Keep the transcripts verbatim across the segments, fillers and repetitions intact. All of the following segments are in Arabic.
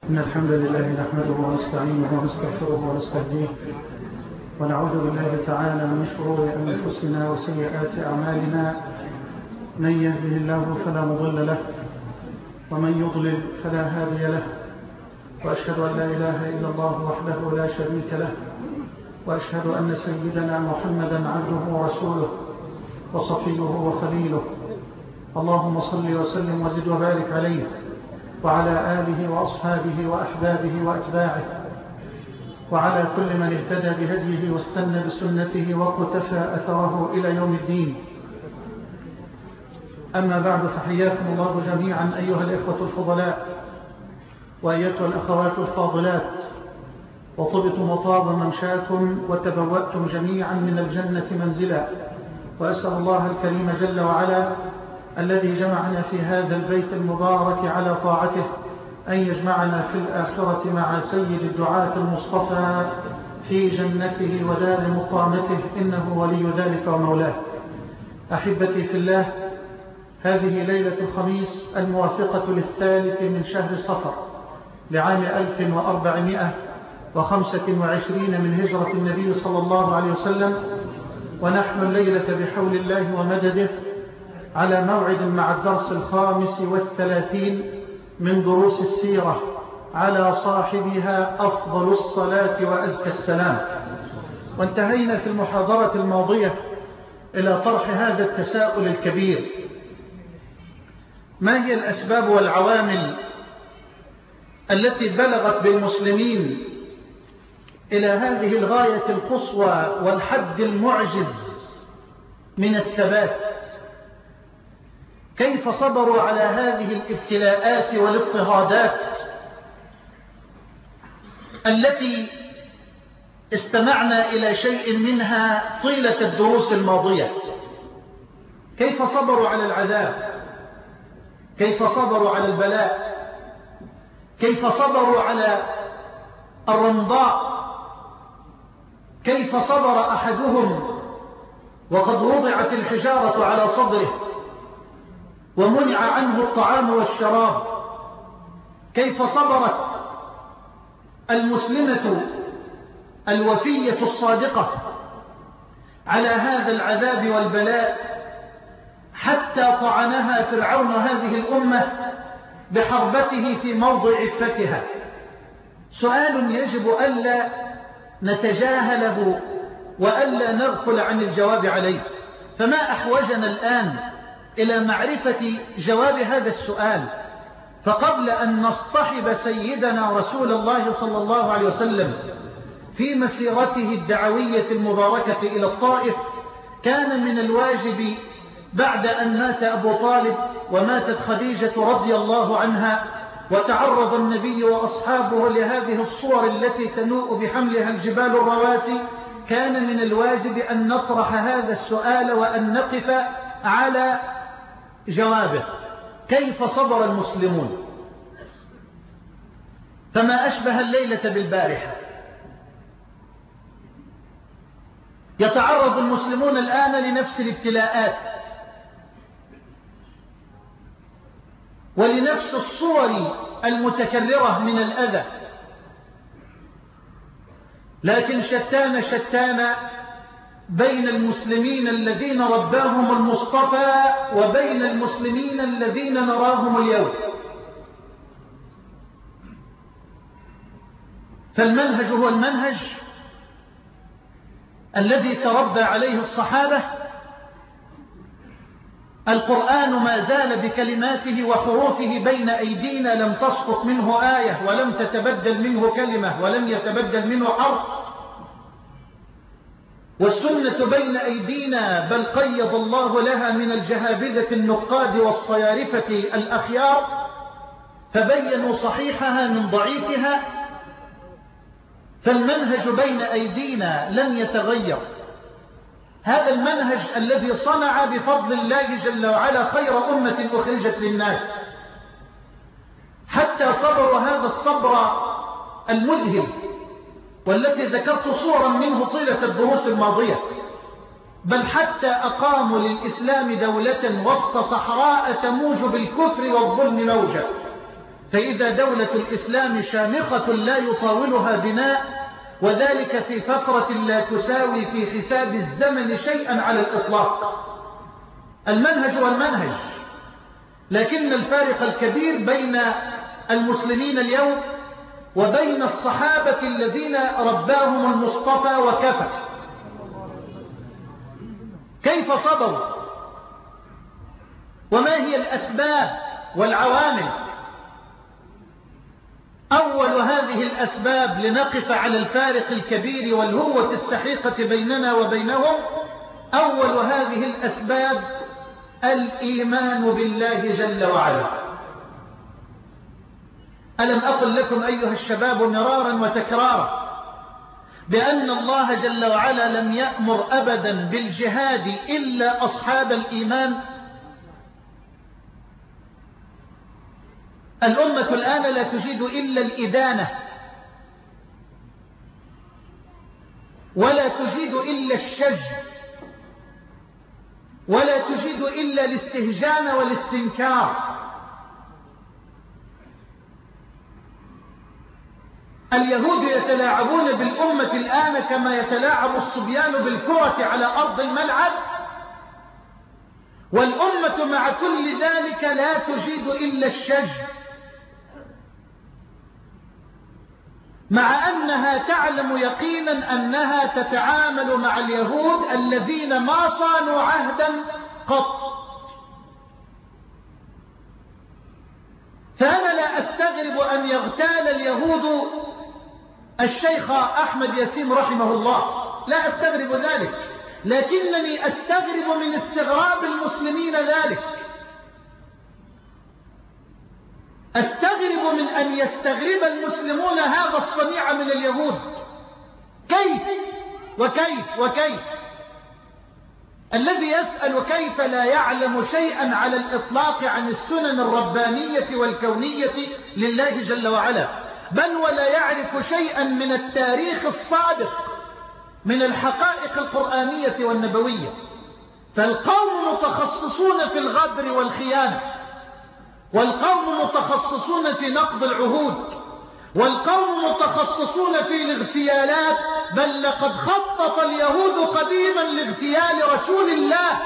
إن الحمد لله نحمده ونستعينه ونستغفره ونستهديه ونعوذ بالله تعالى من شرور أنفسنا وسيئات أعمالنا. من يهده الله فلا مضل له ومن يضلل فلا هادي له، وأشهد أن لا إله إلا الله وحده لا شريك له، وأشهد أن سيدنا محمدا عبده ورسوله وصفيه وخليله. اللهم صل وسلم وزد وبارك عليه وعلى آله وأصحابه وأحبابه وأتباعه وعلى كل من اهتدى بهديه واستنى بسنته وقتفى أثره إلى يوم الدين. أما بعد، فحياكم الله جميعا أيها الإخوة الفضلاء وأيتها الأخوات الفاضلات، وطبتم وطاب ممشاكم وتبوأتم جميعا من الجنة منزلا. وأسأل الله الكريم جل وعلا الذي جمعنا في هذا البيت المبارك على طاعته أن يجمعنا في الآخرة مع سيد الدعاة المصطفى في جنته ودار مقامته، إنه ولي ذلك ومولاه. أحبتي في الله، هذه ليلة الخميس الموافقة للثالث من شهر صفر لعام ألف وأربعمائة وخمسة وعشرين من هجرة النبي صلى الله عليه وسلم، ونحن الليلة بحول الله ومدده على موعد مع الدرس الخامس والثلاثين من دروس السيرة على صاحبها أفضل الصلاة وأزكى السلام. وانتهينا في المحاضرة الماضية إلى طرح هذا التساؤل الكبير: ما هي الأسباب والعوامل التي بلغت بالمسلمين إلى هذه الغاية القصوى والحد المعجز من الثبات؟ كيف صبروا على هذه الابتلاءات والاضطهادات التي استمعنا إلى شيء منها طيلة الدروس الماضية؟ كيف صبروا على العذاب؟ كيف صبروا على البلاء؟ كيف صبروا على الرمضاء؟ كيف صبر أحدهم وقد وضعت الحجارة على صدره ومنع عنه الطعام والشراب؟ كيف صبرت المسلمة الوفية الصادقة على هذا العذاب والبلاء حتى طعنها فرعون هذه الأمة بحربته في موضع عفتها؟ سؤال يجب ألا نتجاهله وألا نغفل عن الجواب عليه. فما أحوجنا الآن إلى معرفة جواب هذا السؤال؟ فقبل أن نصطحب سيدنا رسول الله صلى الله عليه وسلم في مسيرته الدعوية المباركة إلى الطائف، كان من الواجب بعد أن مات أبو طالب وماتت خديجة رضي الله عنها وتعرض النبي وأصحابه لهذه الصور التي تنوء بحملها الجبال الرواسي، كان من الواجب أن نطرح هذا السؤال وأن نقف على جوابه: كيف صبر المسلمون؟ فما أشبه الليلة بالبارحة. يتعرض المسلمون الآن لنفس الابتلاءات ولنفس الصور المتكررة من الأذى، لكن شتان شتان بين المسلمين الذين رباهم المصطفى وبين المسلمين الذين نراهم اليوم. فالمنهج هو المنهج الذي تربى عليه الصحابة. القرآن ما زال بكلماته وحروفه بين أيدينا، لم تسقط منه آية ولم تتبدل منه كلمة ولم يتبدل منه حرف. والسنة بين أيدينا، بل قيض الله لها من الجهابذة النقاد والصيارفة الأخيار فبينوا صحيحها من ضعيفها. فالمنهج بين أيدينا لن يتغير. هذا المنهج الذي صنع بفضل الله جل وعلا خير أمة أخرجت للناس، حتى صبروا هذا الصبر المذهل والتي ذكرت صورا منه طيلة الدروس الماضية، بل حتى أقاموا للإسلام دولة وسط صحراء تموج بالكفر والظلم موجة. فإذا دولة الإسلام شامخة لا يطاولها بناء، وذلك في فترة لا تساوي في حساب الزمن شيئا على الإطلاق. المنهج والمنهج، لكن الفارق الكبير بين المسلمين اليوم وبين الصحابة الذين رباهم المصطفى وكفى. كيف صبروا؟ وما هي الأسباب والعوامل؟ أول هذه الأسباب لنقف على الفارق الكبير والهوة السحيقة بيننا وبينهم، أول هذه الأسباب الإيمان بالله جل وعلا. ألم أقل لكم أيها الشباب مرارا وتكرارا بأن الله جل وعلا لم يأمر أبدا بالجهاد إلا أصحاب الإيمان؟ الأمة الآن لا تجيد إلا الإدانة، ولا تجيد إلا الشج، ولا تجيد إلا الاستهجان والاستنكار. اليهود يتلاعبون بالأمة الآن كما يتلاعب الصبيان بالكرة على أرض الملعب، والأمة مع كل ذلك لا تجيد إلا الشج، مع أنها تعلم يقينا أنها تتعامل مع اليهود الذين ما صانوا عهدا قط. فأنا لا أستغرب أن يغتال اليهود الشيخ أحمد ياسين رحمه الله، لا أستغرب ذلك، لكنني أستغرب من استغراب المسلمين ذلك. أستغرب من أن يستغرب المسلمون هذا الصنيع من اليهود. كيف وكيف وكيف؟ الذي يسأل كيف لا يعلم شيئا على الإطلاق عن السنن الربانية والكونية لله جل وعلا، بل ولا يعرف شيئا من التاريخ الصادق من الحقائق القرآنية والنبوية. فالقوم متخصصون في الغدر والخيانة، والقوم متخصصون في نقض العهود، والقوم متخصصون في الاغتيالات، بل لقد خطط اليهود قديما لاغتيال رسول الله.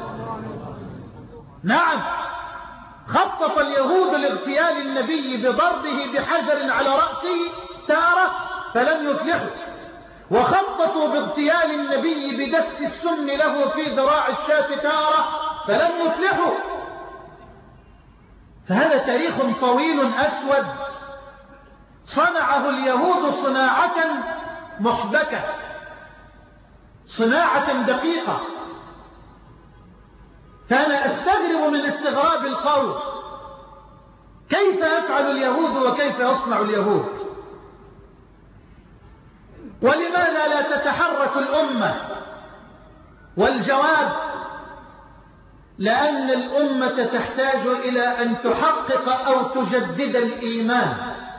نعم، خطط اليهود لاغتيال النبي بضربه بحجر على رأسه تارة فلم يفلحوا، وخططوا باغتيال النبي بدس السم له في ذراع الشاة تارة فلم يفلحوا. فهذا تاريخ طويل أسود صنعه اليهود صناعة محبكة، صناعة دقيقة. فأنا أستغرب من استغراب القول، كيف يفعل اليهود وكيف يصنع اليهود؟ ولماذا لا تتحرك الأمة؟ والجواب لأن الأمة تحتاج إلى أن تحقق أو تجدد الإيمان،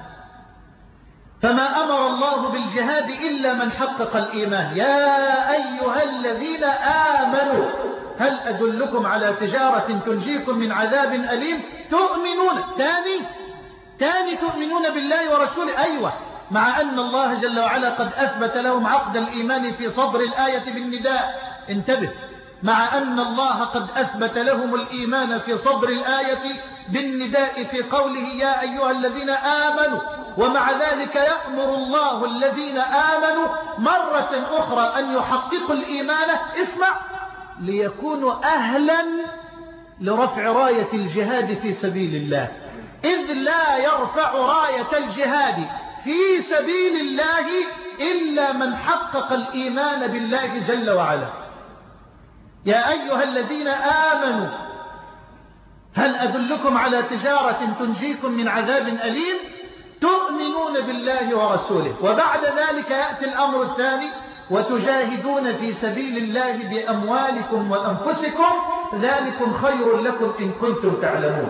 فما أمر الله بالجهاد إلا من حقق الإيمان. يا أيها الذين آمنوا هل أدلكم على تجارة تنجيكم من عذاب أليم؟ تؤمنون تاني تاني تؤمنون بالله ورسوله. أيوة، مع أن الله جل وعلا قد أثبت لهم عقد الإيمان في صدر الآية بالنداء. انتبه، مع أن الله قد أثبت لهم الإيمان في صدر الآية بالنداء في قوله يا أيها الذين آمنوا، ومع ذلك يأمر الله الذين آمنوا مرة أخرى أن يحققوا الإيمان، اسمع، ليكونوا أهلا لرفع راية الجهاد في سبيل الله، إذ لا يرفع راية الجهاد في سبيل الله إلا من حقق الإيمان بالله جل وعلا. يا أيها الذين آمنوا هل أدلكم على تجارة تنجيكم من عذاب أليم؟ تؤمنون بالله ورسوله. وبعد ذلك يأتي الأمر الثاني، وتجاهدون في سبيل الله بأموالكم وأنفسكم، ذلكم خير لكم إن كنتم تعلمون.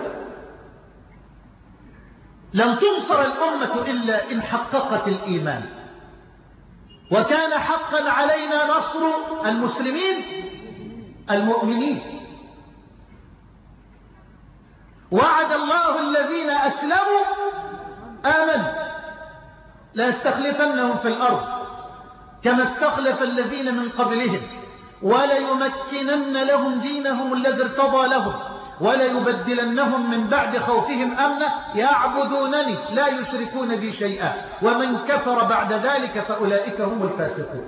لم تنصر الأمة إلا إن حققت الإيمان، وكان حقا علينا نصر المسلمين المؤمنين. وعد الله الذين أسلموا آمنوا لا يستخلفنهم في الأرض كما استخلف الذين من قبلهم وليمكنن لهم دينهم الذي ارتضى لهم وليبدلنهم من بعد خوفهم أمنا يعبدونني لا يشركون بي شيئا ومن كفر بعد ذلك فأولئك هم الفاسقون.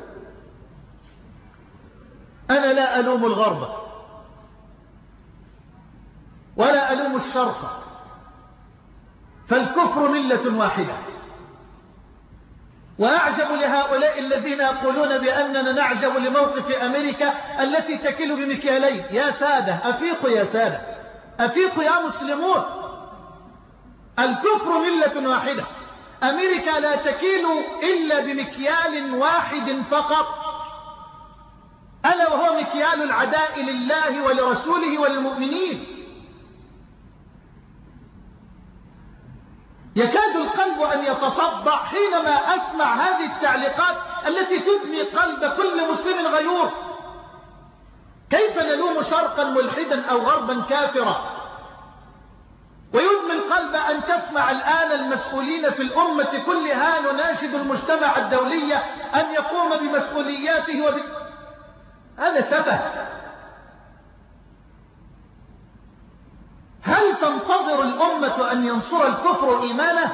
أنا لا ألوم الغرب ولا ألوم الشرق، فالكفر ملة واحدة. وأعجب لهؤلاء الذين يقولون بأننا نعجب لموقف أمريكا التي تكل بمكيالين. يا سادة أفيقوا، يا سادة أفيقوا يا مسلمون، الكفر ملة واحدة. أمريكا لا تكيل إلا بمكيال واحد فقط، ألا وهو مكيال العداء لله ولرسوله وللمؤمنين. يكاد القلب أن يتصدع حينما أسمع هذه التعليقات التي تدمي قلب كل مسلم غيور. كيف نلوم شرقا ملحدا أو غربا كافرا؟ ويدمي القلب أن تسمع الآن المسؤولين في الأمة كلها نناشد المجتمع الدولي أن يقوم بمسؤولياته وب... هذا سفه. هل تنتظر الأمة أن ينصر الكفر إيمانه؟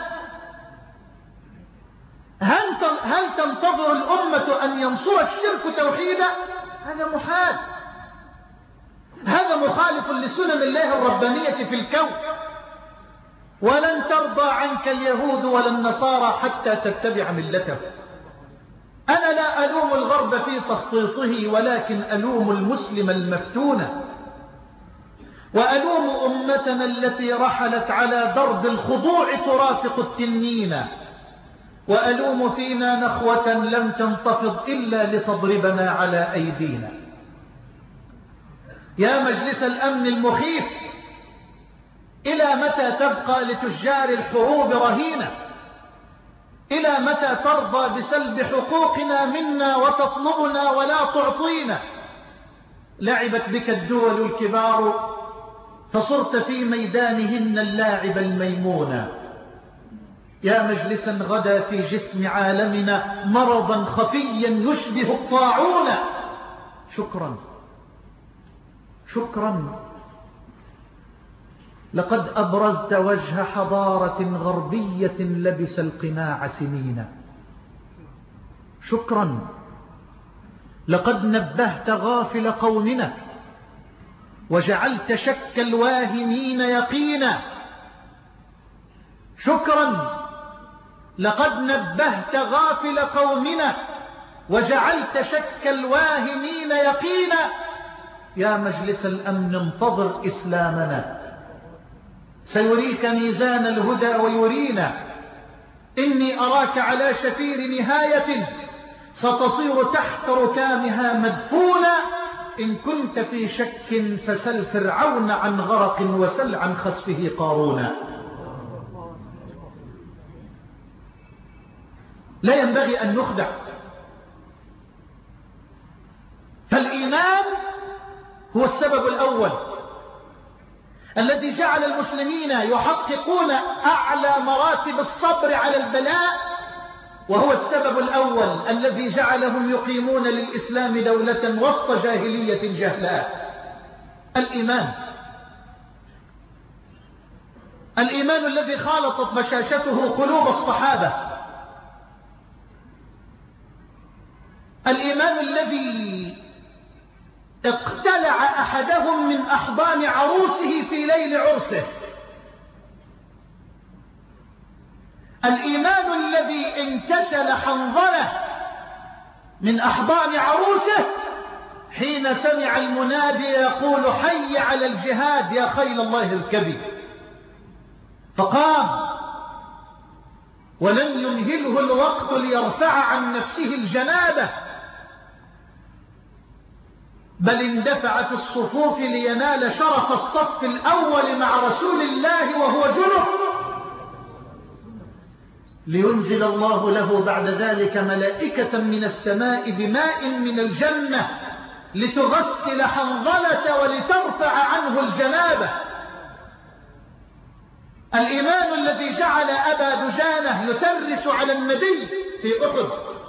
هل تنتظر الأمة أن ينصر الشرك توحيده؟ هذا محال، هذا مخالف لسنن الله الربانية في الكون. ولن ترضى عنك اليهود ولا النصارى حتى تتبع ملته. أنا لا ألوم الغرب في تخطيطه، ولكن ألوم المسلم المفتون، وألوم أمتنا التي رحلت على درب الخضوع ترافق التنين، وألوم فينا نخوة لم تنتفض إلا لتضربنا على أيدينا. يا مجلس الأمن المخيف، إلى متى تبقى لتجار الحروب رهينة؟ إلى متى ترضى بسلب حقوقنا منا وتطلبنا ولا تعطينا؟ لعبت بك الدول الكبار فصرت في ميدانهن اللاعب الميمون. يا مجلسا غدا في جسم عالمنا مرضا خفيا يشبه الطاعون. شكرا شكرا، لقد أبرزت وجه حضارة غربية لبس القناع سنين. شكرا، لقد نبهت غافل قومنا وجعلت شك الواهمين يقينا. شكرا، لقد نبهت غافل قومنا وجعلت شك الواهمين يقينا. يا مجلس الأمن انتظر إسلامنا، سيريك ميزان الهدى ويرينا. إني أراك على شفير نهاية ستصير تحت ركامها مدفونا. إن كنت في شك فسل فرعون عن غرق وسل عن خسفه قارونا. لا ينبغي أن نخدع، فالإيمان هو السبب الأول الذي جعل المسلمين يحققون أعلى مراتب الصبر على البلاء، وهو السبب الأول الذي جعلهم يقيمون للإسلام دولة وسط جاهلية جهلاء. الإيمان، الإيمان الذي خالطت بشاشته قلوب الصحابة، الإيمان الذي اقتلع أحدهم من أحضان عروسه في ليل عرسه، الإيمان الذي انكسل حنظله من أحضان عروسه حين سمع المنادي يقول حي على الجهاد يا خيل الله اركبي، فقام ولم يمهله الوقت ليرفع عن نفسه الجنابة، بل اندفع في الصفوف لينال شرف الصف الأول مع رسول الله وهو جنب، لينزل الله له بعد ذلك ملائكة من السماء بماء من الجنة لتغسل حنظلة ولترفع عنه الجنابة. الإيمان الذي جعل أبا دجانة يترس على النبي في أحد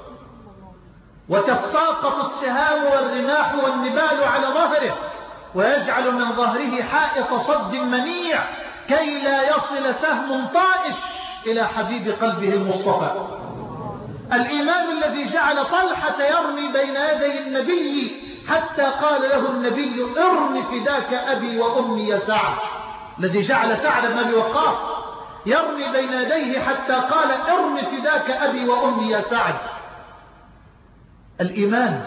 وتساقط السهام والرماح والنبال على ظهره ويجعل من ظهره حائط صد منيع كي لا يصل سهم طائش إلى حبيب قلبه المصطفى. الإيمان الذي جعل طلحة يرمي بين يدي النبي حتى قال له النبي ارم فداك أبي وأمي يا سعد، الذي جعل سعد بن أبي وقاص يرمي بين يديه حتى قال ارم فداك أبي وأمي يا سعد. الإيمان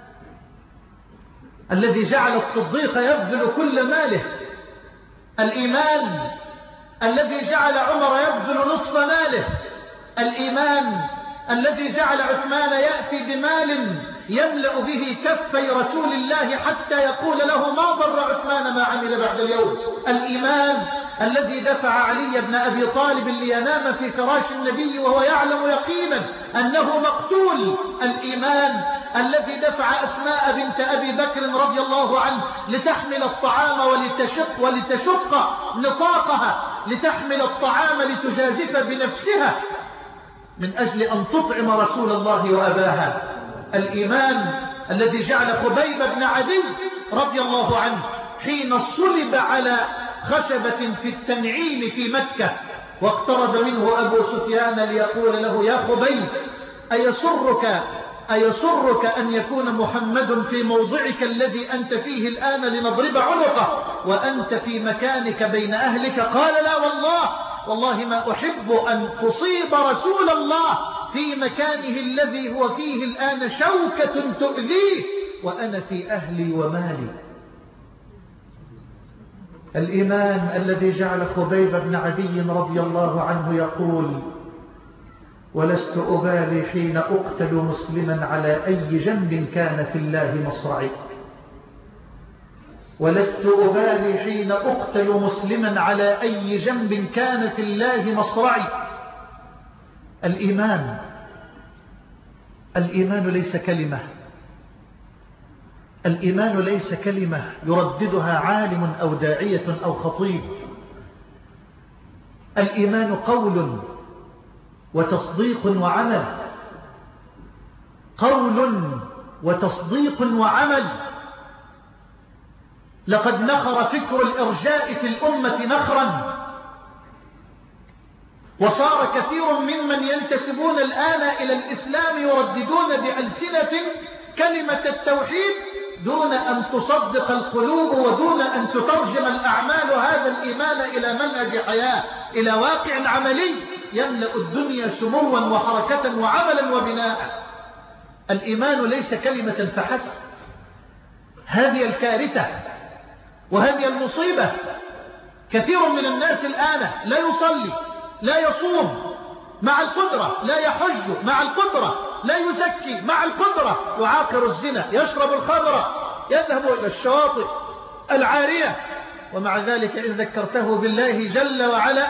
الذي جعل الصديق يبذل كل ماله، الإيمان الذي جعل عمر يبذل نصف ماله، الإيمان الذي جعل عثمان يأتي بمال يملأ به كفي رسول الله حتى يقول له ما ضر عثمان ما عمل بعد اليوم، الإيمان الذي دفع علي بن أبي طالب لينام في فراش النبي وهو يعلم يقينا أنه مقتول، الإيمان الذي دفع أسماء بنت أبي بكر رضي الله عنه لتحمل الطعام ولتشق, ولتشق نطاقها لتحمل الطعام لتجازف بنفسها من أجل أن تطعم رسول الله وأباها، الإيمان الذي جعل خبيب بن عدي رضي الله عنه حين صلب على خشبة في التنعيم في مكة واقترب منه أبو سفيان ليقول له يا خبيب أيسرك, أيسرك أن يكون محمد في موضعك الذي أنت فيه الآن لنضرب عنقه وأنت في مكانك بين أهلك؟ قال لا والله والله ما أحب أن تصيب رسول الله في مكانه الذي هو فيه الآن شوكة تؤذيه وأنا في أهلي ومالي. الإيمان الذي جعل خبيب بن عدي رضي الله عنه يقول ولست أبالي حين أقتل مسلما على أي جنب كان في الله مصرعي، ولست أبالي حين أقتل مسلما على أي جنب كان في الله مصرعي. الإيمان الإيمان ليس كلمة، الإيمان ليس كلمة يرددها عالم أو داعية أو خطيب، الإيمان قول وتصديق وعمل، قول وتصديق وعمل. لقد نخر فكر الإرجاء في الأمة نخرا، وصار كثير ممن ينتسبون الآن إلى الإسلام يرددون بألسنة كلمة التوحيد دون أن تصدق القلوب ودون أن تترجم الأعمال هذا الإيمان إلى منهج حياة، إلى واقع عملي يملأ الدنيا سموا وحركة وعملا وبناء. الإيمان ليس كلمة فحسب. هذه الكارثة وهذه المصيبة. كثير من الناس الآن لا يصلي لا يصوم مع القدرة، لا يحج مع القدرة، لا يزكي مع القدرة، يعاقر الزنا، يشرب الخمر، يذهب إلى الشواطئ العارية، ومع ذلك إن ذكرته بالله جل وعلا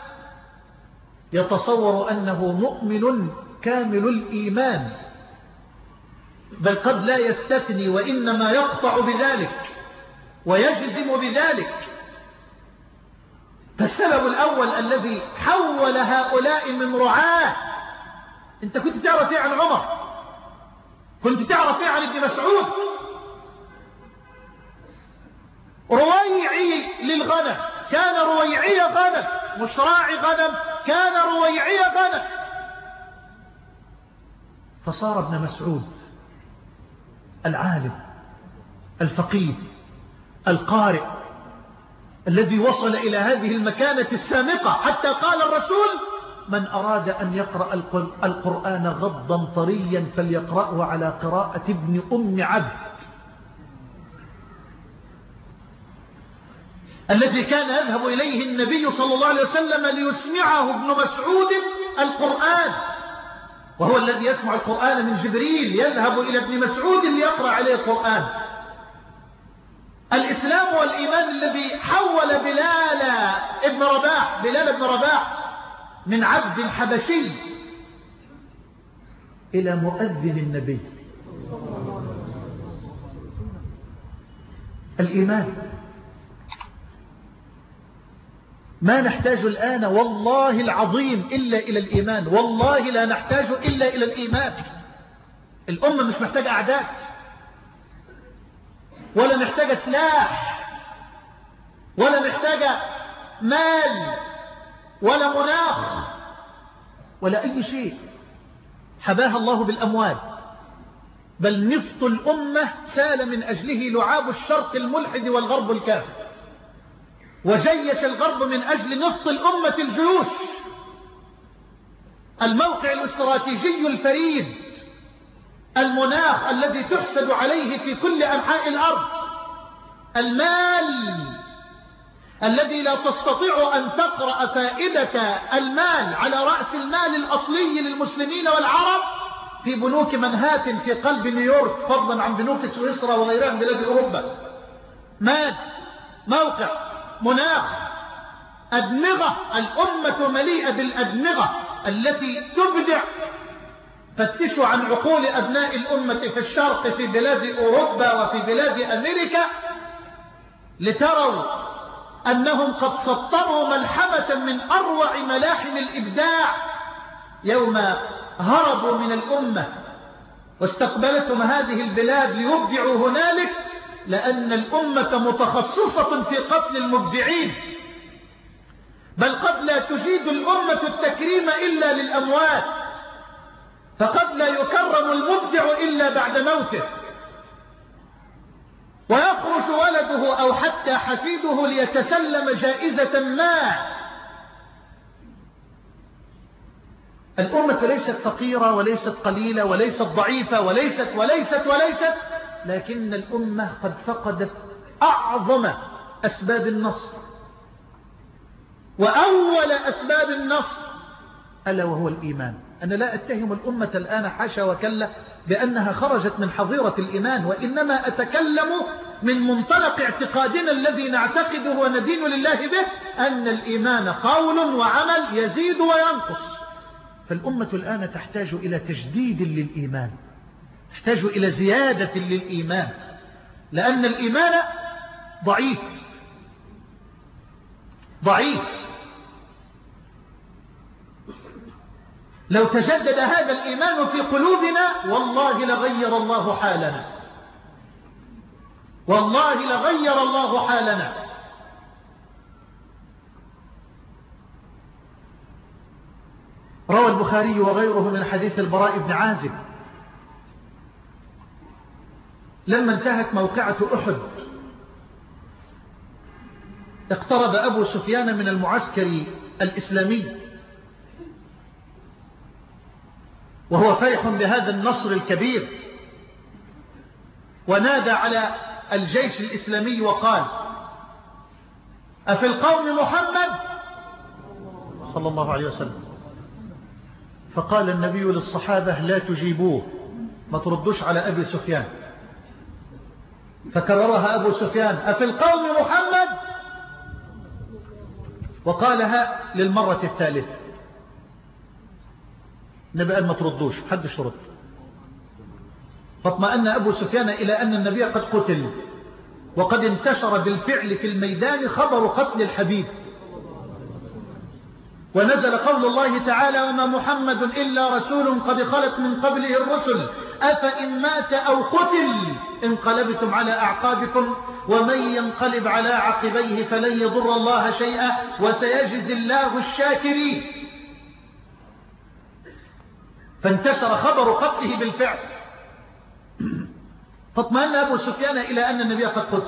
يتصور أنه مؤمن كامل الإيمان، بل قد لا يستثني وإنما يقطع بذلك ويجزم بذلك. فالسبب الأول الذي حول هؤلاء من رعاه، أنت كنت تعرف ايه عن عمر؟ كنت تعرف ايه عن ابن مسعود؟ رويعي للغنم، كان رويعي غنم، مش راعي غنم، كان رويعي غنم. فصار ابن مسعود العالم الفقيه القارئ الذي وصل إلى هذه المكانة السامقة، حتى قال الرسول من أراد أن يقرأ القرآن غضا طريا فليقرأه على قراءة ابن أم عبد، الذي كان يذهب إليه النبي صلى الله عليه وسلم ليسمعه ابن مسعود القرآن، وهو الذي يسمع القرآن من جبريل، يذهب إلى ابن مسعود ليقرأ عليه القرآن. الإسلام والإيمان الذي حول بلال ابن رباح بلال ابن رباح من عبد حبشي إلى مؤذن النبي. الإيمان ما نحتاج الآن والله العظيم إلا إلى الإيمان، والله لا نحتاج إلا إلى الإيمان. الأمة مش محتاجة أعداء، ولا محتاجة سلاح، ولا محتاجة مال، ولا مناخ، ولا أي شيء حباها الله بالأموال. بل نفط الأمة سال من أجله لعاب الشرق الملحد والغرب الكافر، وجيش الغرب من أجل نفط الأمة الجيوش. الموقع الاستراتيجي الفريد، المناخ الذي تحسد عليه في كل أنحاء الأرض، المال الذي لا تستطيع أن تقرأ فائدة المال على رأس المال الأصلي للمسلمين والعرب في بنوك منهاتن في قلب نيويورك، فضلا عن بنوك سويسرا وغيرها من بلاد أوروبا. مال، موقع، مناخ، أدمغة. الأمة مليئة بالأدمغة التي تبدع. فتشوا عن عقول أبناء الأمة في الشرق، في بلاد أوروبا وفي بلاد أمريكا، لتروا أنهم قد سطروا ملحمة من أروع ملاحم الإبداع يوم هربوا من الأمة واستقبلتهم هذه البلاد ليبدعوا هنالك، لأن الأمة متخصصة في قتل المبدعين. بل قد لا تجيد الأمة التكريم إلا للأموات، فقد لا يكرم المبدع إلا بعد موته، ويخرج ولده أو حتى حفيده ليتسلم جائزة ما. الأمة ليست فقيرة وليست قليلة وليست ضعيفة وليست وليست وليست لكن الأمة قد فقدت أعظم أسباب النصر، وأول أسباب النصر ألا وهو الإيمان. أنا لا أتهم الأمة الآن حاشا وكلا بأنها خرجت من حظيرة الإيمان، وإنما أتكلم من منطلق اعتقادنا الذي نعتقده وندين لله به، أن الإيمان قول وعمل يزيد وينقص. فالأمة الآن تحتاج إلى تجديد للإيمان، تحتاج إلى زيادة للإيمان، لأن الإيمان ضعيف ضعيف. لو تجدد هذا الإيمان في قلوبنا والله لغير الله حالنا، والله لغير الله حالنا. روى البخاري وغيره من حديث البراء بن عازب لما انتهت موقعة أحد اقترب أبو سفيان من المعسكر الإسلامي وهو فرح بهذا النصر الكبير، ونادى على الجيش الإسلامي وقال: أفي القوم محمد صلى الله عليه وسلم؟ فقال النبي للصحابة: لا تجيبوه، ما تردوش على أبي سفيان. فكررها أبو سفيان: أفي القوم محمد؟ وقالها للمرة الثالثة. النبي قال: ما تردوش، محدش يرد. فاطمأن أبو سفيان إلى أن النبي قد قتل، وقد انتشر بالفعل في الميدان خبر قتل الحبيب، ونزل قول الله تعالى: وما محمد إلا رسول قد خلت من قبله الرسل أفإن مات أو قتل انقلبتم على أعقابكم ومن ينقلب على عقبيه فلن يضر الله شيئا وسيجزي الله الشاكرين. فانتشر خبر قتله بالفعل. فاطمأن أبو سفيان إلى أن النبي قد قتل،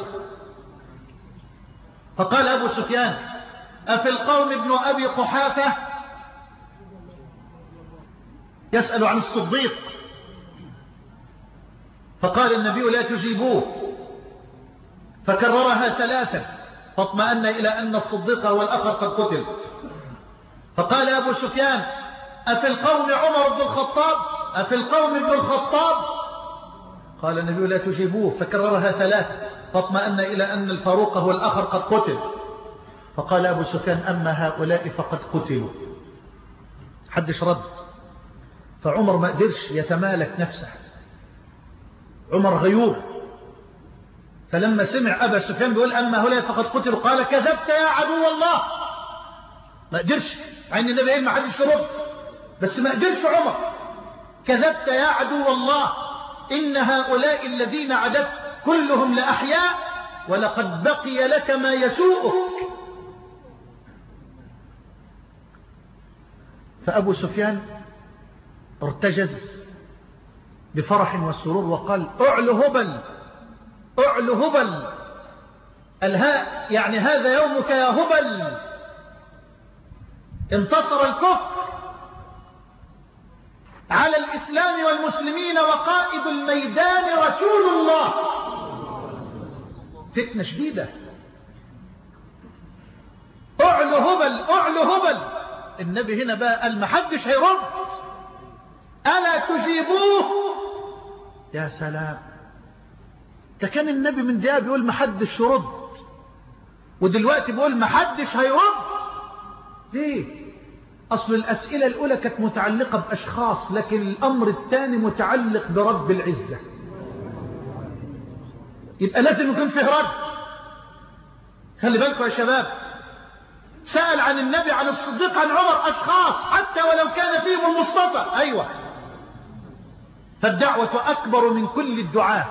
فقال أبو سفيان: أفي القوم ابن أبي قحافة؟ يسأل عن الصديق. فقال النبي: لا تجيبوه. فكررها ثلاثا، فاطمأن إلى أن الصديق هو الآخر قد قتل. فقال أبو سفيان: أفي القوم عمر بن الخطاب؟ أفي القوم ابن الخطاب؟ قال النبي: لا تجيبوه. فكررها ثلاثا، فاطمأن إلى أن الفاروق هو الآخر قد قتل. فقال أبو سفيان: أما هؤلاء فقد قتلوا. حدش رد. فعمر ما قدرش يتمالك نفسه، عمر غيور. فلما سمع أبا سفيان بيقول: أما هؤلاء فقد قتلوا، قال: كذبت يا عدو الله، ما قدرش، مع ان النبي قال ما حدش يرد، بس ما قدرش عمر. كذبت يا عدو الله، إن هؤلاء الذين عددت كلهم لأحياء، ولقد بقي لك ما يسوءك. فأبو سفيان ارتجز بفرح وسرور وقال أعلو هبل، أعلو هبل، الهاء يعني هذا يومك يا هبل، انتصر الكفر على الإسلام والمسلمين، وقائد الميدان رسول الله. فتنة شديدة. أعلو هبل، أعلو هبل. النبي هنا بقى قال محدش هيرد، ألا تجيبوه؟ يا سلام، ده كان النبي من دقيقة بيقول محدش يرد، ودلوقتي بيقول محدش هيرد. ليه؟ أصل الأسئلة الأولى كانت متعلقة بأشخاص، لكن الأمر الثاني متعلق برب العزة، يبقى لازم يكون فيه رد. خلي بالكم يا شباب، سأل عن النبي، عن الصديق، عن عمر أشخاص حتى ولو كان فيهم المصطفى، أيوة. فالدعوة أكبر من كل الدعاء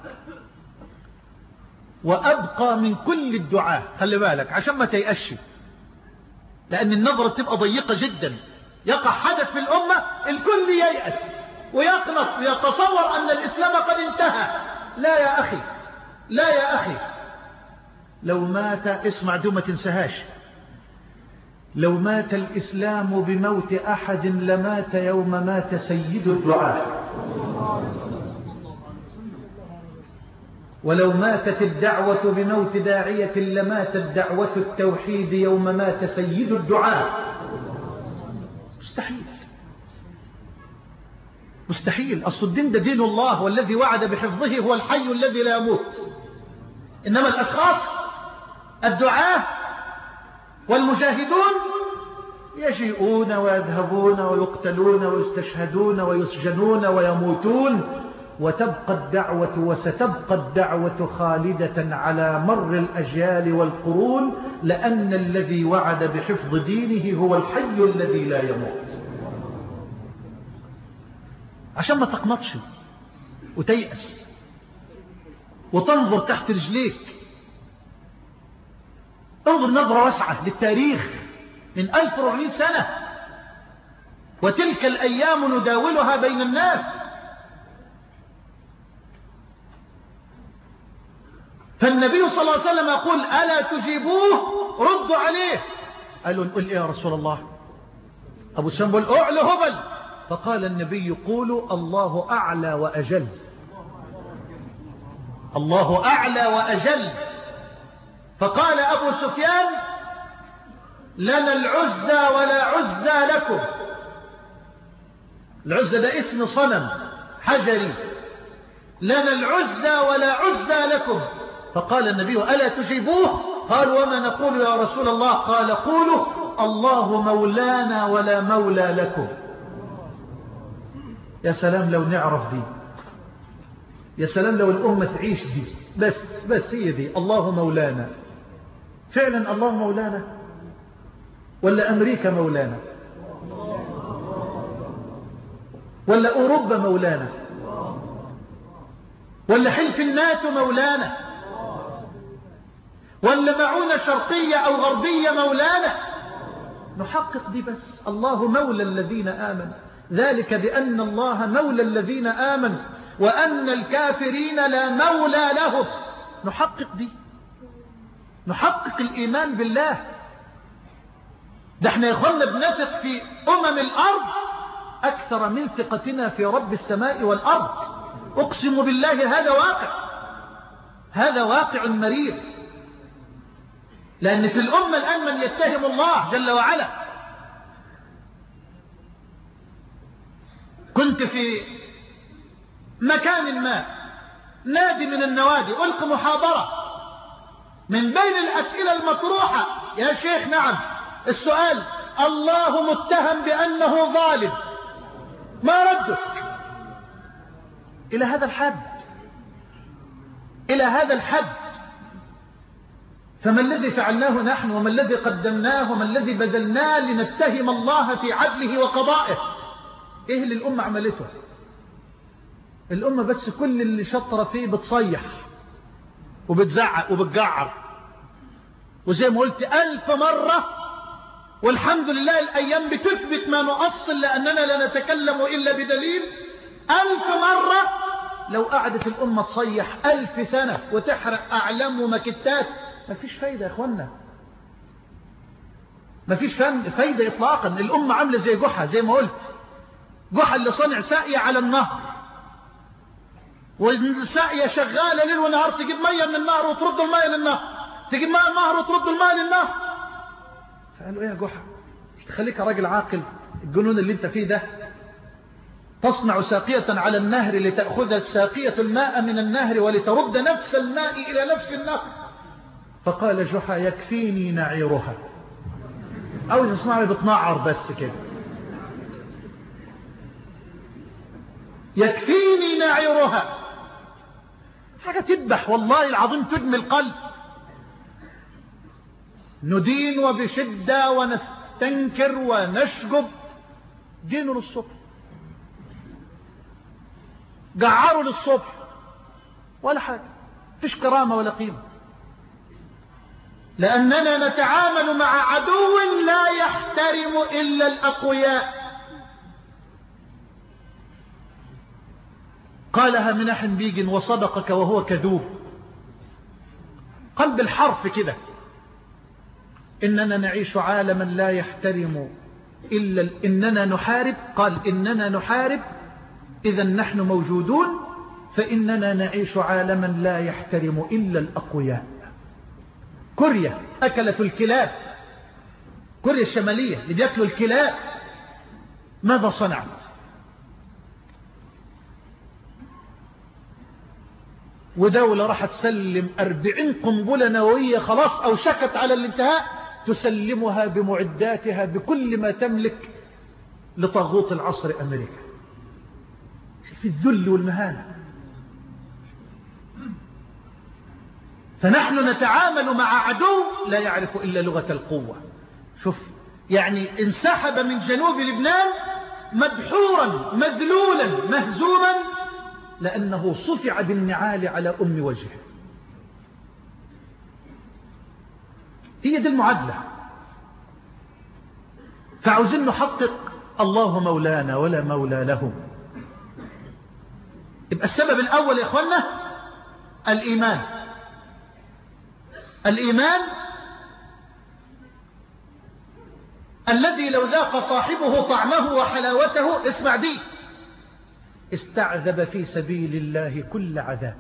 وأبقى من كل الدعاء. خلي بالك عشان ما تيأسش، لأن النظرة تبقى ضيقة جدا. يقع حدث في الأمة الكل ييأس ويقنط ويتصور أن الإسلام قد انتهى. لا يا أخي، لا يا أخي، لو مات، اسمع دو ما تنسهاش، لو مات الإسلام بموت أحد لمات يوم مات سيد الدعاء، ولو ماتت الدعوة بموت داعية لماتت دعوة التوحيد يوم مات سيد الدعاء. مستحيل، مستحيل. أصل الدين ده دين الله، والذي وعد بحفظه هو الحي الذي لا يموت. إنما الأشخاص الدعاة والمجاهدون يجيئون ويذهبون ويقتلون ويستشهدون ويسجنون ويموتون، وتبقى الدعوة وستبقى الدعوة خالدة على مر الأجيال والقرون، لأن الذي وعد بحفظ دينه هو الحي الذي لا يموت. عشان ما تقنطش وتيأس وتنظر تحت رجليك، انظر نظرة واسعة للتاريخ من ألف وأربعمائة سنة، وتلك الأيام نداولها بين الناس. فالنبي صلى الله عليه وسلم يقول ألا تجيبوه؟ ردوا عليه. قالوا نقول إيه يا رسول الله؟ أبو سفيان يقول أعلى هبل. فقال النبي قولوا الله أعلى وأجل، الله أعلى وأجل. فقال أبو سفيان لنا العزى ولا عزى لكم. العزى ده اسم صنم حجري، لنا العزى ولا عزى لكم. فقال النبي ألا تجيبوه؟ قالوا وما نقول يا رسول الله؟ قال قولوا الله مولانا ولا مولى لكم. يا سلام لو نعرف دي، يا سلام لو الأمة تعيش دي، بس بس هي دي، الله مولانا. فعلا الله مولانا، ولا أمريكا مولانا، ولا أوروبا مولانا، ولا حلف الناتو مولانا، ولا معونة شرقية أو غربية مولانا؟ نحقق دي بس. الله مولى الذين آمنوا، ذلك بأن الله مولى الذين آمنوا وأن الكافرين لا مولى لهم. نحقق دي، نحقق الإيمان بالله. ده احنا يا اخوانا بنثق في أمم الأرض أكثر من ثقتنا في رب السماء والأرض. أقسم بالله هذا واقع، هذا واقع مرير. لأن في الأمة الآن من يتهم الله جل وعلا. كنت في مكان ما، نادي من النوادي، ألقي محاضرة، من بين الأسئلة المطروحة يا شيخ نعم السؤال الله متهم بأنه ظالم، ما ردك؟ إلى هذا الحد، إلى هذا الحد. فما الذي فعلناه نحن وما الذي قدمناه وما الذي بذلناه لنتهم الله في عدله وقضائه؟ ايه اللي الأمة عملته؟ الأمة بس كل اللي شطر فيه بتصيح وبتزعق وبتجعر، وزي ما قلت ألف مرة، والحمد لله الأيام بتثبت ما نؤصل لأننا لا نتكلم إلا بدليل. ألف مرة لو قعدت الأمة تصيح ألف سنة وتحرق أعلام ومكتات ما فيش فايدة يا أخوانا، ما فيش فايدة إطلاقا. الأمة عاملة زي جحا، زي ما قلت، جحا اللي صنع ساقية على النهر، والساقية شغالة ليل ونهار تجيب مية من النهر وترد المية للنهر، تجيب ماء النهر وترد الماء للنهر. فقالوا ايه يا جحا، مش تخليك راجل عاقل؟ الجنون اللي انت فيه ده، تصنع ساقية على النهر لتأخذ الساقية الماء من النهر ولترد نفس الماء إلى نفس النهر. فقال جحا يكفيني نعيرها. عاوز اسمعها بتنعر بس كده، يكفيني نعيرها. حاجة تذبح والله العظيم، تدمي القلب. ندين وبشدة ونستنكر ونشجب، دينه للصبح، جعروا للصبح، ولا حاجة، فيش كرامة ولا قيمة، لأننا نتعامل مع عدو لا يحترم إلا الأقوياء. قالها مناحم بيجن وصدقك وهو كذوب، قلب الحرف كده. إننا نعيش عالما لا يحترم إلا ال... إننا نحارب، قال إننا نحارب إذا نحن موجودون، فإننا نعيش عالما لا يحترم إلا الأقوياء. كوريا أكلت الكلاب، كوريا الشمالية اللي بيأكلوا الكلاب، ماذا صنعت؟ ودولة راح تسلم أربعين قنبلة نووية خلاص أو شكت على الانتهاء، تسلمها بمعداتها بكل ما تملك لطاغوت العصر أمريكا، في الذل والمهانة. فنحن نتعامل مع عدو لا يعرف إلا لغة القوة. شوف يعني انسحب من جنوب لبنان مدحورا مذلولا مهزوما لأنه صفع بالنعال على أم وجهه. هي دي المعادلة. فعاوزين نحقق الله مولانا ولا مولى له. يبقى السبب الأول يا إخوانا الإيمان. الإيمان الذي لو ذاق صاحبه طعمه وحلاوته، اسمع دي، استعذب في سبيل الله كل عذاب.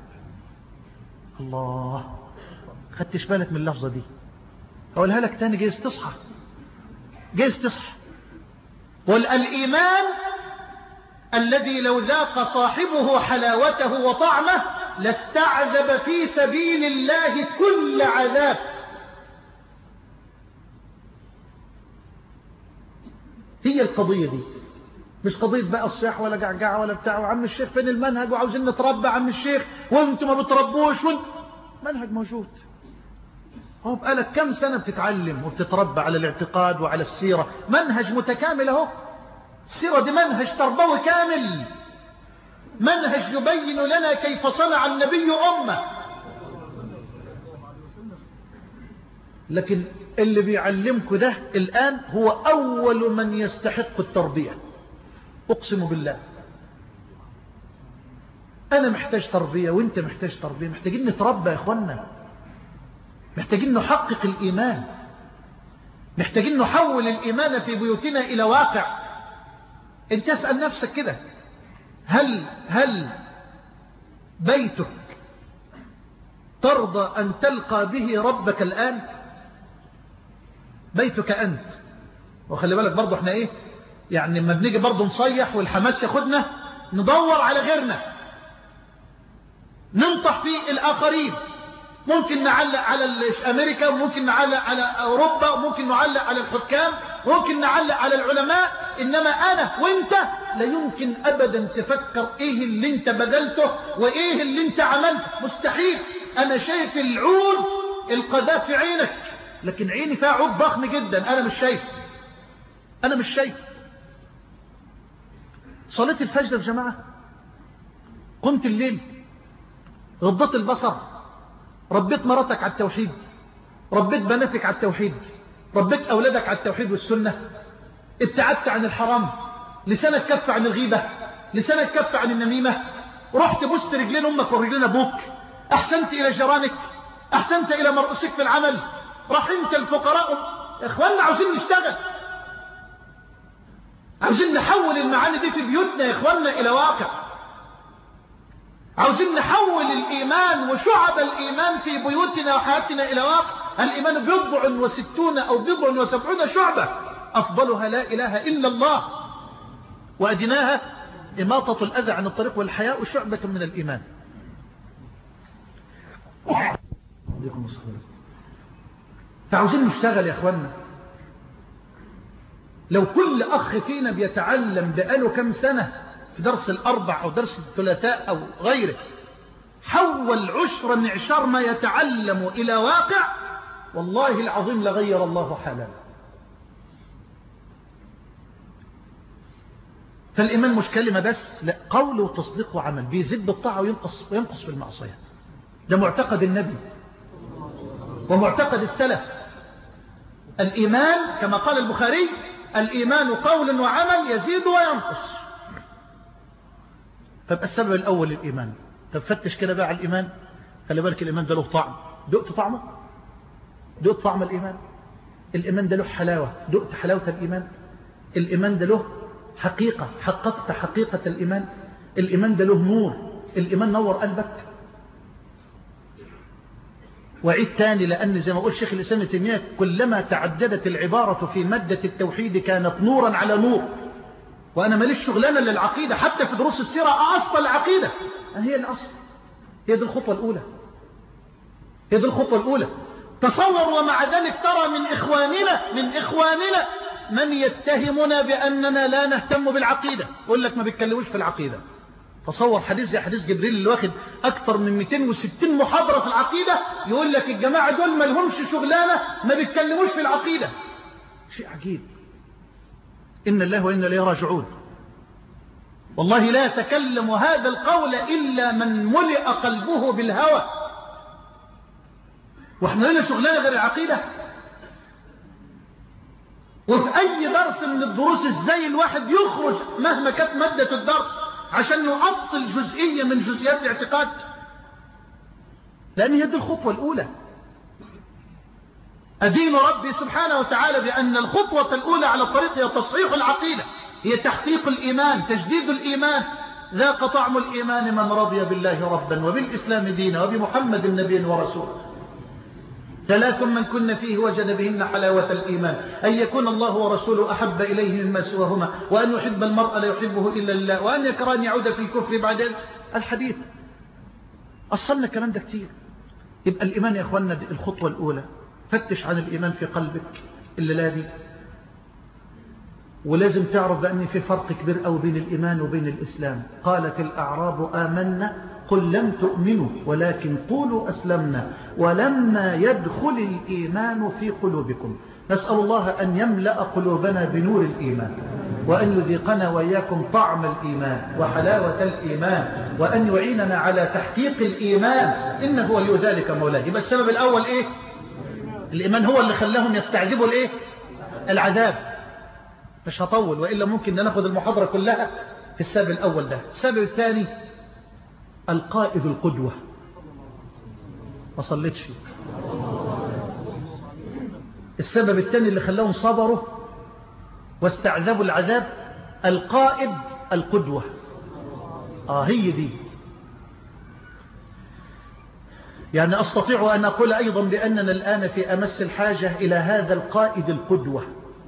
الله، خدتش بالك من اللفظة دي؟ أقولها لك تاني جايز تصحى، جايز تصحى. والإيمان الذي لو ذاق صاحبه حلاوته وطعمه لاستعذب في سبيل الله كل عذاب. هي القضية دي، مش قضية بقى الصياح ولا جعجعة ولا بتاع، وعم الشيخ فين المنهج وعاوزين نتربى عم الشيخ وانتم ما بتربوش وانت... منهج موجود. هو بقالك كم سنة بتتعلم وبتتربى على الاعتقاد وعلى السيرة، منهج متكامل اهو. السيرة دي منهج تربوي كامل، منهج يبين لنا كيف صنع النبي أمة. لكن اللي بيعلمكم ده الآن هو أول من يستحق التربية، أقسم بالله. أنا محتاج تربية وانت محتاج تربية، محتاجين نتربى يا أخوانا، محتاجين نحقق الإيمان، محتاجين نحول الإيمان في بيوتنا إلى واقع. انت اسأل نفسك كده، هل هل بيتك ترضى أن تلقى به ربك الآن؟ بيتك أنت. وخلي بالك برضو احنا ايه يعني، لما بنيجي برضو نصيح والحماس ياخدنا ندور على غيرنا، ننطح في الآخرين. ممكن نعلق على أمريكا، وممكن نعلق على أوروبا، وممكن نعلق على الحكام، وممكن نعلق على العلماء. إنما أنا وإنت لا يمكن أبدا تفكر إيه اللي أنت بذلته وإيه اللي أنت عملته، مستحيل. أنا شايف العود القذاف في عينك، لكن عيني فيها عود ضخم جدا أنا مش شايف، أنا مش شايف. صلاة الفجر يا جماعة، قمت الليل، غضت البصر، ربيت مراتك على التوحيد، ربيت بناتك على التوحيد، ربيت أولادك على التوحيد والسنة، ابتعدت عن الحرام، لسانك كف عن الغيبة، لسانك كف عن النميمة، رحت بست رجلين أمك ورجلين أبوك، أحسنت إلى جيرانك، أحسنت إلى مرؤوسك في العمل، رحمت الفقراء. يا إخواننا عاوزين نشتغل، عاوزين نحول المعاني دي في بيوتنا يا إخواننا إلى واقع، عاوزين نحول الإيمان وشعب الإيمان في بيوتنا وحياتنا إلى واقع. الإيمان بضع وستون أو بضع وسبعون شعبة، أفضلها لا إله إلا الله، وأدناها إماطة الأذى عن الطريق، والحياء شعبة من الإيمان. فعاوزين نشتغل يا أخوانا. لو كل أخ فينا بيتعلم بقاله كم سنة في درس الأربع أو درس الثلاثاء أو غيره، حول عشر معشر ما يتعلم إلى واقع، والله العظيم لغير الله حاله. فالإيمان مش كلمة بس، لا، قول وتصديق وعمل، بيزيد بالطاعة وينقص, وينقص في المعصية. ده معتقد النبي ومعتقد السلف. الإيمان كما قال البخاري: الإيمان قول وعمل يزيد وينقص. فبقى السبب الأول الإيمان. طب فتش كده بقى على الإيمان، خلي بالك الإيمان ده له طعم. دقت طعمه؟ دقت طعم الإيمان؟ الإيمان ده له حلاوة، دقت حلاوة الإيمان؟ الإيمان ده له حقيقة، حققت حقيقة الإيمان؟ الإيمان ده له نور، الإيمان نور قلبك؟ وعيد تاني، لأن زي ما قول شيخ الإسلام ابن تيمية: كلما تعددت العبارة في مادة التوحيد كانت نورا على نور. وأنا ماليش شغلانة للعقيدة، حتى في دروس السيرة أصل العقيدة هي الأصل، هي دي الخطوة الأولى، هي دي الخطوة الأولى. تصور ومع ذلك ترى من إخواننا من إخواننا من يتهمنا بأننا لا نهتم بالعقيدة، يقول لك ما بيتكلموش في العقيدة. تصور حديث زي حديث جبريل اللي واخد أكثر من مئتين وستين محاضرة في العقيدة، يقول لك الجماعة دول ما لهمش شغلانة، ما بيتكلموش في العقيدة. شيء عجيب. إن الله وإنا إليه راجعون. والله لا يتكلم هذا القول إلا من ملئ قلبه بالهوى. واحنا لنا شغلانة غير العقيدة؟ وفي أي درس من الدروس ازاي الواحد يخرج مهما كانت مادة الدرس عشان يؤصل جزئية من جزئيات الاعتقاد؟ لأن هي دي الخطوة الأولى. أدين ربي سبحانه وتعالى بأن الخطوة الأولى على الطريق هي تصحيح العقيدة، هي تحقيق الإيمان، تجديد الإيمان. ذاق طعم الإيمان من رضي بالله ربا وبالإسلام دينا وبمحمد نبيا ورسولا. ثلاث من كن فيه وجد بهن حلاوة الإيمان: أن يكون الله ورسوله أحب إليه مما سواهما، وأن يحب المرء لا يحبه إلا الله، وأن يكره أن يعود في الكفر بعد الحديث. أصلنا الكلام ده كتير. يبقى الإيمان يا أخوانا الخطوة الأولى. فتش عن الإيمان في قلبك الليلة دي، ولازم تعرف بأن في فرق كبير أو بين الإيمان وبين الإسلام. قالت الأعراب آمنا قل لم تؤمنوا ولكن قولوا أسلمنا ولما يدخل الإيمان في قلوبكم. نسأل الله أن يملأ قلوبنا بنور الإيمان، وأن يذيقنا وإياكم طعم الإيمان وحلاوة الإيمان، وأن يعيننا على تحقيق الإيمان، إنه ولي ذلك مولاه. يبقى السبب الأول إيه؟ الإيمان هو اللي خلاهم يستعذبوا الإيه؟ العذاب. مش هطول وإلا ممكن ناخد المحاضرة كلها في السبب الأول ده. السبب الثاني القائد القدوة. ما صليتش فيه. السبب الثاني اللي خلاهم صبروا واستعذبوا العذاب القائد القدوة. آه هي دي. يعني أستطيع أن أقول أيضا بأننا الآن في أمس الحاجة إلى هذا القائد القدوة،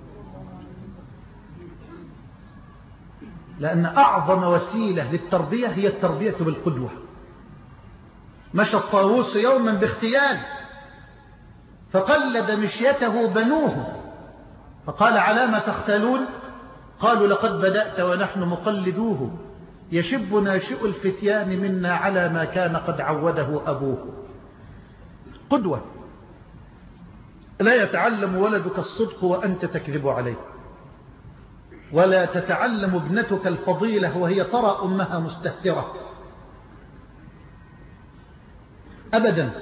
لأن أعظم وسيلة للتربية هي التربية بالقدوة. مشى الطاووس يوما باغتيال فقلد مشيته بنوه فقال: على ما تختالون؟ قالوا: لقد بدأت ونحن مقلدوه، يشب ناشئ الفتيان منا على ما كان قد عوده أبوه. قدوة. لا يتعلم ولدك الصدق وأنت تكذب عليه، ولا تتعلم ابنتك الفضيلة وهي ترى أمها مستهترة أبدا.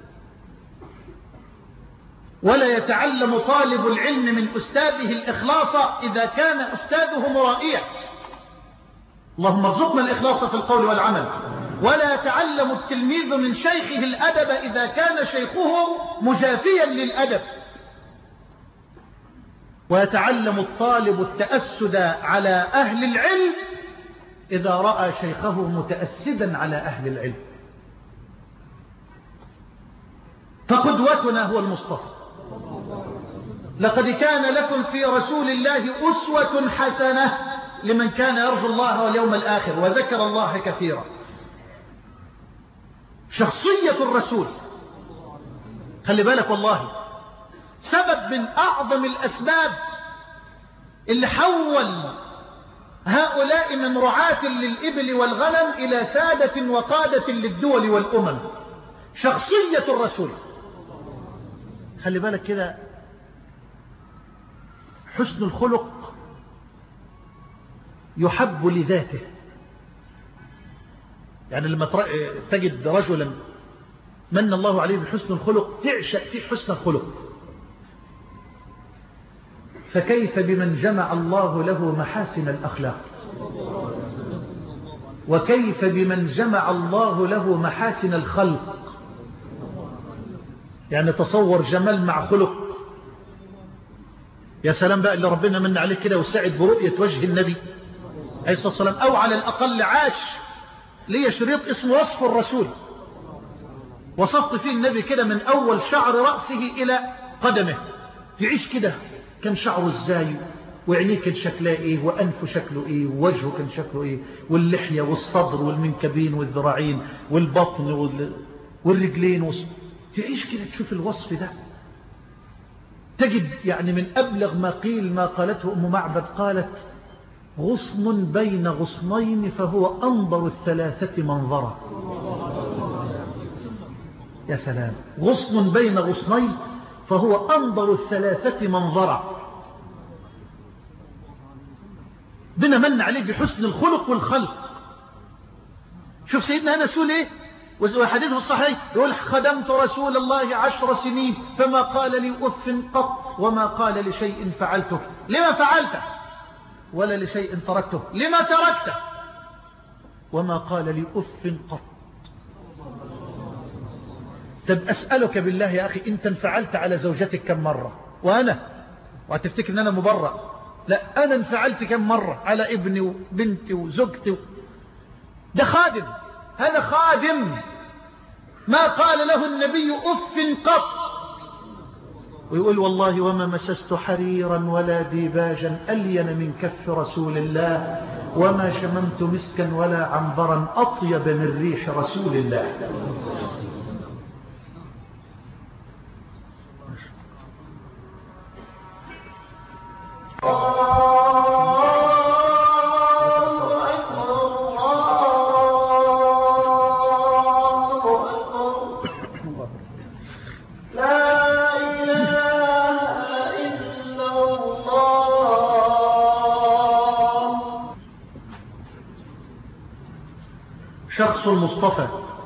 ولا يتعلم طالب العلم من أستاذه الإخلاص إذا كان أستاذه مرائيا. اللهم ارزقنا الإخلاص في القول والعمل. ولا يتعلم التلميذ من شيخه الأدب إذا كان شيخه مجافيا للأدب. ويتعلم الطالب التأسد على أهل العلم إذا رأى شيخه متأسدا على أهل العلم. فقدوتنا هو المصطفى. لقد كان لكم في رسول الله أسوة حسنة لمن كان يرجو الله واليوم الآخر وذكر الله كثيرا. شخصية الرسول، خلي بالك والله، سبب من أعظم الأسباب اللي حول هؤلاء من رعاة للإبل والغنم إلى سادة وقادة للدول والأمم. شخصية الرسول، خلي بالك كده، حسن الخلق يحب لذاته. يعني لما تجد رجلا من الله عليه بحسن الخلق تعشق فيه حسن الخلق. فكيف بمن جمع الله له محاسن الأخلاق، وكيف بمن جمع الله له محاسن الخلق. يعني تصور جمال مع خلق. يا سلام بقى اللي ربنا من عليه كده وسعد برؤية وجه النبي عليه الصلاة والسلام، أو على الأقل عاش لي شريط اسمه وصف الرسول، وصفت فيه النبي كده من أول شعر رأسه إلى قدمه. تعيش كده كان شعره ازاي، وعينيه كان شكلها ايه، وأنفه شكله ايه، ووجهه كان شكله ايه، واللحية والصدر والمنكبين والذراعين والبطن والرجلين وص... تعيش كده تشوف الوصف ده، تجد يعني من أبلغ ما قيل ما قالته أم معبد، قالت غصن بين غصنين فهو أنظر الثلاثة منظرا. يا سلام، غصن بين غصنين فهو أنظر الثلاثة منظرا. بنا من عليه بحسن الخلق والخلق. شوف سيدنا أنس يقول ايه، وحديثه الصحيح يقول خدمت رسول الله عشر سنين فما قال لي أف قط وما قال لشيء فعلته. لما فعلته؟ ولا لشيء تركته. لما تركته؟ وما قال لي أف قط. طب أسألك بالله يا أخي، أنت انفعلت على زوجتك كم مرة؟ وأنا وهتفتكر أن أنا مبرأ؟ لا، أنا انفعلت كم مرة على ابني وبنتي وزوجتي. ده خادم، هذا خادم ما قال له النبي أف قط. ويقول والله وما مسست حريرا ولا ديباجا ألين من كف رسول الله، وما شممت مسكا ولا عنبرا أطيب من ريح رسول الله. شخص المصطفى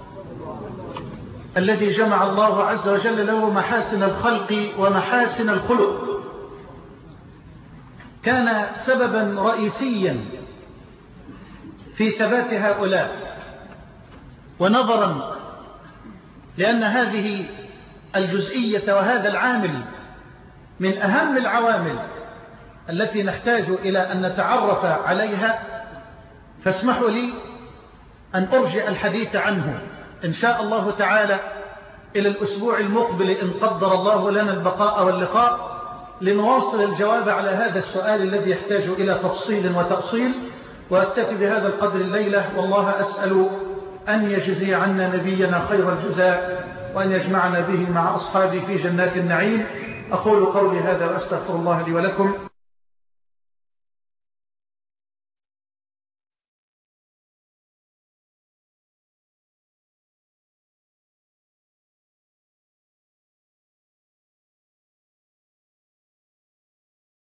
الذي جمع الله عز وجل له محاسن الخلق ومحاسن الخلق، كان سببا رئيسيا في ثبات هؤلاء. ونظرا لأن هذه الجزئية وهذا العامل من أهم العوامل التي نحتاج إلى أن نتعرف عليها، فاسمحوا لي أن أرجع الحديث عنه إن شاء الله تعالى إلى الأسبوع المقبل إن قدر الله لنا البقاء واللقاء، لنواصل الجواب على هذا السؤال الذي يحتاج إلى تفصيل وتأصيل. وأكتفي بهذا القدر الليلة، والله أسأل أن يجزي عنا نبينا خير الجزاء، وأن يجمعنا به مع أصحابه في جنات النعيم. أقول قولي هذا وأستغفر الله لي ولكم.